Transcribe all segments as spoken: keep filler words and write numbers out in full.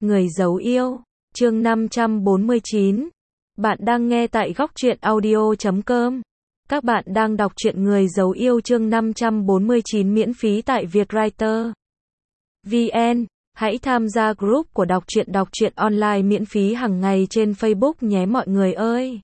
Người giấu yêu, chương năm trăm bốn mươi chín. Bạn đang nghe tại góc truyện audio chấm com. Các bạn đang đọc truyện Người giấu yêu chương năm trăm bốn mươi chín miễn phí tại Vietwriter vê en. Hãy tham gia group của đọc truyện đọc truyện online miễn phí hàng ngày trên Facebook nhé mọi người ơi.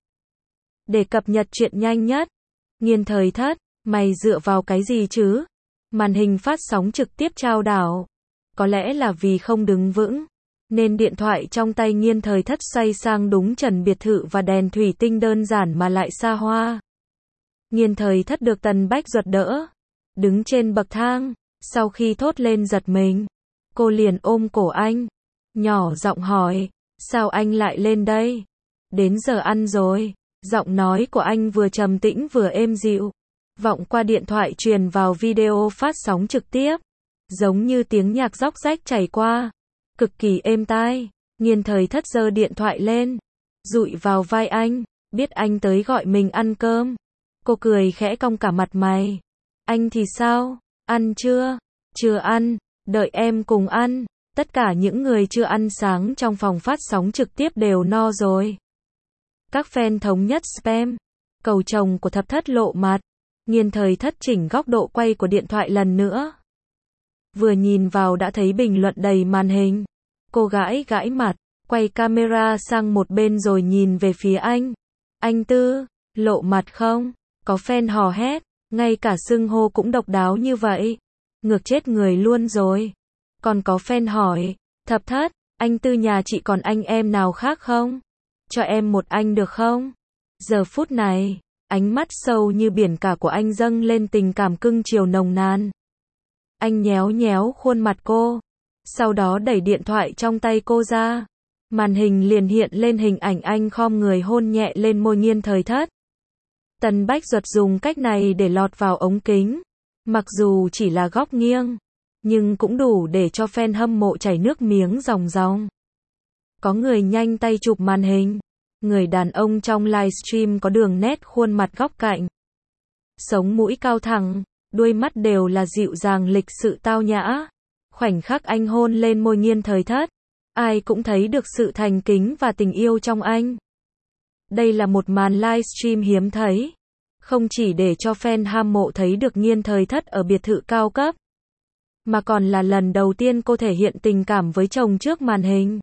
Để cập nhật truyện nhanh nhất. Nghiên thời thất, mày dựa vào cái gì chứ? Màn hình phát sóng trực tiếp trao đảo. Có lẽ là vì không đứng vững, nên điện thoại trong tay Nghiên thời thất xoay sang đúng trần biệt thự và đèn thủy tinh đơn giản mà lại xa hoa. Nghiên thời thất được Tần Bách Duật đỡ, đứng trên bậc thang, sau khi thốt lên giật mình, cô liền ôm cổ anh, nhỏ giọng hỏi, sao anh lại lên đây? Đến giờ ăn rồi. Giọng nói của anh vừa trầm tĩnh vừa êm dịu, vọng qua điện thoại truyền vào video phát sóng trực tiếp, giống như tiếng nhạc róc rách chảy qua, cực kỳ êm tai. Nghiên thời thất giơ điện thoại lên, dụi vào vai anh, biết anh tới gọi mình ăn cơm. Cô cười khẽ cong cả mặt mày. Anh thì sao? Ăn chưa? Chưa ăn, đợi em cùng ăn. Tất cả những người chưa ăn sáng trong phòng phát sóng trực tiếp đều no rồi. Các fan thống nhất spam. Cầu chồng của thập thất lộ mặt. Nghiên thời thất chỉnh góc độ quay của điện thoại lần nữa. Vừa nhìn vào đã thấy bình luận đầy màn hình. Cô gãi gãi mặt, quay camera sang một bên rồi nhìn về phía anh. Anh Tư, lộ mặt không? Có fan hò hét, ngay cả xưng hô cũng độc đáo như vậy. Ngược chết người luôn rồi. Còn có fan hỏi, thập thất, anh Tư nhà chị còn anh em nào khác không? Cho em một anh được không? Giờ phút này, ánh mắt sâu như biển cả của anh dâng lên tình cảm cưng chiều nồng nàn. Anh nhéo nhéo khuôn mặt cô, sau đó đẩy điện thoại trong tay cô ra. Màn hình liền hiện lên hình ảnh anh khom người hôn nhẹ lên môi Nghiên thời thất. Tần Bách Duật dùng cách này để lọt vào ống kính. Mặc dù chỉ là góc nghiêng, nhưng cũng đủ để cho fan hâm mộ chảy nước miếng ròng ròng. Có người nhanh tay chụp màn hình. Người đàn ông trong livestream có đường nét khuôn mặt góc cạnh, sống mũi cao thẳng, đuôi mắt đều là dịu dàng lịch sự tao nhã. Khoảnh khắc anh hôn lên môi Nghiên thời thất, ai cũng thấy được sự thành kính và tình yêu trong anh. Đây là một màn livestream hiếm thấy, không chỉ để cho fan hâm mộ thấy được Nghiên thời thất ở biệt thự cao cấp, mà còn là lần đầu tiên cô thể hiện tình cảm với chồng trước màn hình.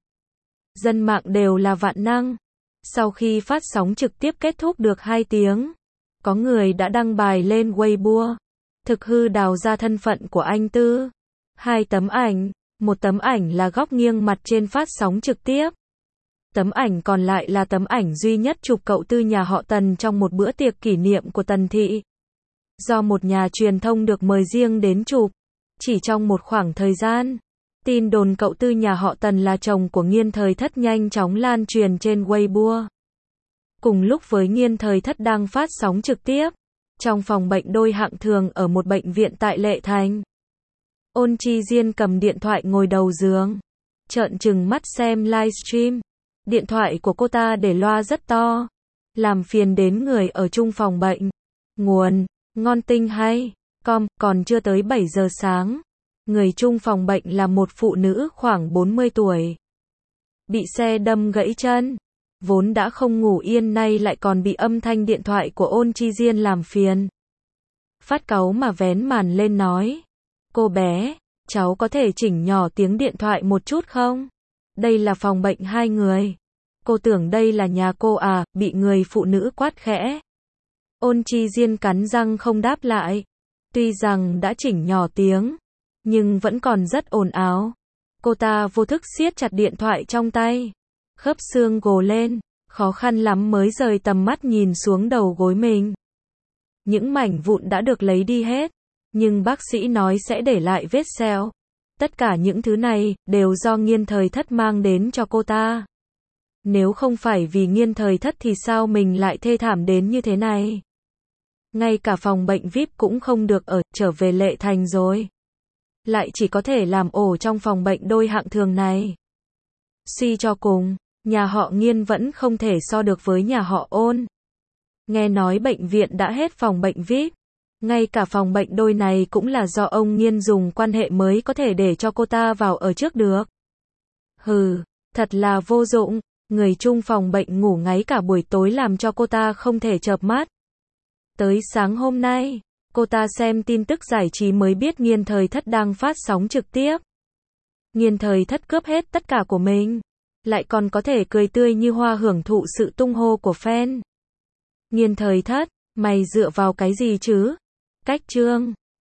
Dân mạng đều là vạn năng. Sau khi phát sóng trực tiếp kết thúc được hai tiếng, có người đã đăng bài lên Weibo, thực hư đào ra thân phận của anh Tư. Hai tấm ảnh, một tấm ảnh là góc nghiêng mặt trên phát sóng trực tiếp. Tấm ảnh còn lại là tấm ảnh duy nhất chụp cậu Tư nhà họ Tần trong một bữa tiệc kỷ niệm của Tần thị. Do một nhà truyền thông được mời riêng đến chụp, chỉ trong một khoảng thời gian, tin đồn cậu Tư nhà họ Tần là chồng của Nghiên thời thất nhanh chóng lan truyền trên Weibo. Cùng lúc với Nghiên thời thất đang phát sóng trực tiếp, trong phòng bệnh đôi hạng thường ở một bệnh viện tại Lệ Thành, Ôn Chi Diên cầm điện thoại ngồi đầu giường, trợn trừng mắt xem livestream. Điện thoại của cô ta để loa rất to, làm phiền đến người ở chung phòng bệnh. Nguồn, ngon tinh hay, com, còn chưa tới bảy giờ sáng. Người chung phòng bệnh là một phụ nữ khoảng bốn mươi tuổi. Bị xe đâm gãy chân. Vốn đã không ngủ yên nay lại còn bị âm thanh điện thoại của Ôn Chi Diên làm phiền. Phát cáu mà vén màn lên nói. Cô bé, cháu có thể chỉnh nhỏ tiếng điện thoại một chút không? Đây là phòng bệnh hai người. Cô tưởng đây là nhà cô à, bị người phụ nữ quát khẽ. Ôn Chi Diên cắn răng không đáp lại. Tuy rằng đã chỉnh nhỏ tiếng, nhưng vẫn còn rất ồn ào. Cô ta vô thức siết chặt điện thoại trong tay. Khớp xương gồ lên, khó khăn lắm mới rời tầm mắt nhìn xuống đầu gối mình. Những mảnh vụn đã được lấy đi hết, nhưng bác sĩ nói sẽ để lại vết sẹo. Tất cả những thứ này đều do Nghiên thời thất mang đến cho cô ta. Nếu không phải vì Nghiên thời thất thì sao mình lại thê thảm đến như thế này? Ngay cả phòng bệnh vi ai pi cũng không được ở, trở về Lệ Thành rồi. Lại chỉ có thể làm ổ trong phòng bệnh đôi hạng thường này. Suy cho cùng, nhà họ Nghiên vẫn không thể so được với nhà họ Ôn. Nghe nói bệnh viện đã hết phòng bệnh vi ai pi. Ngay cả phòng bệnh đôi này cũng là do ông Nghiên dùng quan hệ mới có thể để cho cô ta vào ở trước được. Hừ, thật là vô dụng, người chung phòng bệnh ngủ ngáy cả buổi tối làm cho cô ta không thể chợp mắt. Tới sáng hôm nay, cô ta xem tin tức giải trí mới biết Nghiên Thời Thất đang phát sóng trực tiếp. Nghiên Thời Thất cướp hết tất cả của mình, lại còn có thể cười tươi như hoa hưởng thụ sự tung hô của fan. Nghiên Thời Thất, mày dựa vào cái gì chứ? Cách chương